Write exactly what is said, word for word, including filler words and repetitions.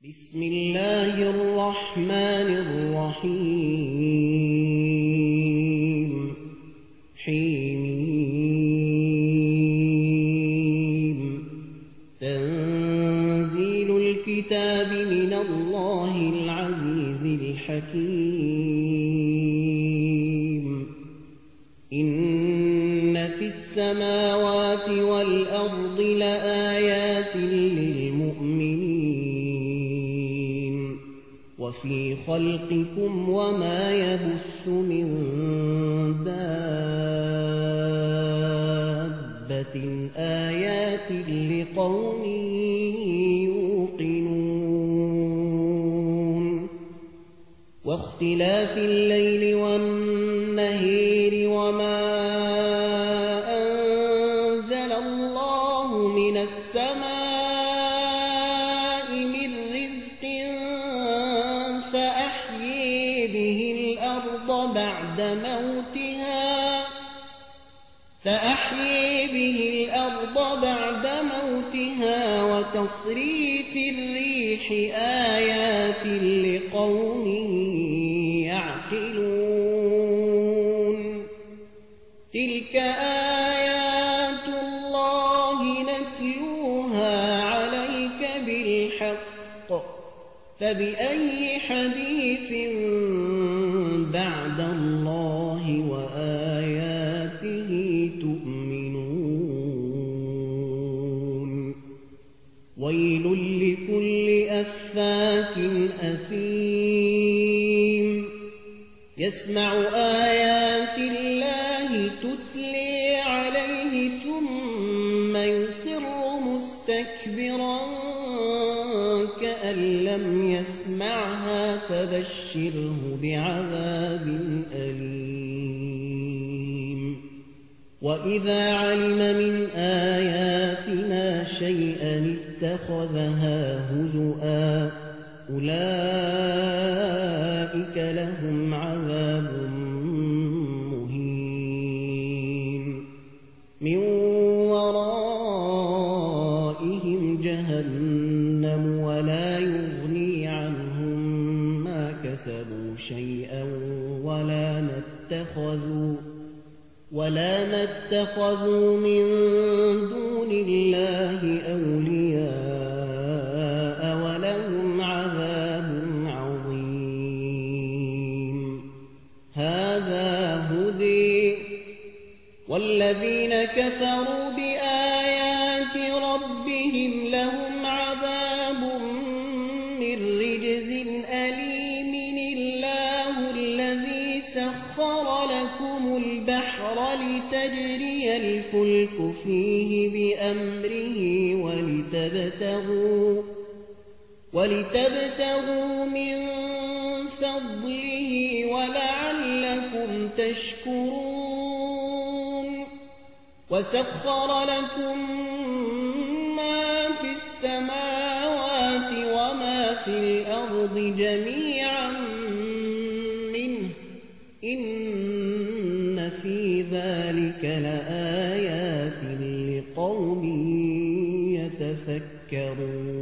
بسم الله الرحمن الرحيم حميم تنزيل الكتاب من الله العزيز الحكيم إن في السماوات والأرض لآيات للمؤمنين وفي خلقكم وما يبث من دابة آيات لقوم يوقنون واختلاف الليل والنهار وما أنزل الله من السماء من رزق فأحيي به الأرض بعد موتها فأحيي به الأرض بعد موتها وتصريف الريح آيات لقوم يعقلون تلك آيات الله نتلوها عليك بالحق فبأي حديث بعد الله وآياته تؤمنون ويل لكل أفاك أثيم يسمع آيات الله تتلي عليه ثم يصر مستكبرا كأن لم يسمعها فبشره بعذاب أليم وإذا علم من آياتنا شيئا اتخذها هزؤا أولئك لهم عذاب مهين من ورائهم جهنم ولا يغني عنهم ما كسبوا شيئا ولا نتخذوا ولا نتخذوا من دون الله أولياء ولهم عذاب عظيم هذا هدي والذين كفروا بآيات ربهم لهم عذاب من رجز أليم الله الذي سخر لكم البحر لتجري الفلك فيه بأمره ولتبتغوا ولتبتغوا من فضله ولعلكم تشكرون وسخر لكم ما في السماوات وما في الأرض جميعا منه إن في ذلك لآيات لقوم يتفكرون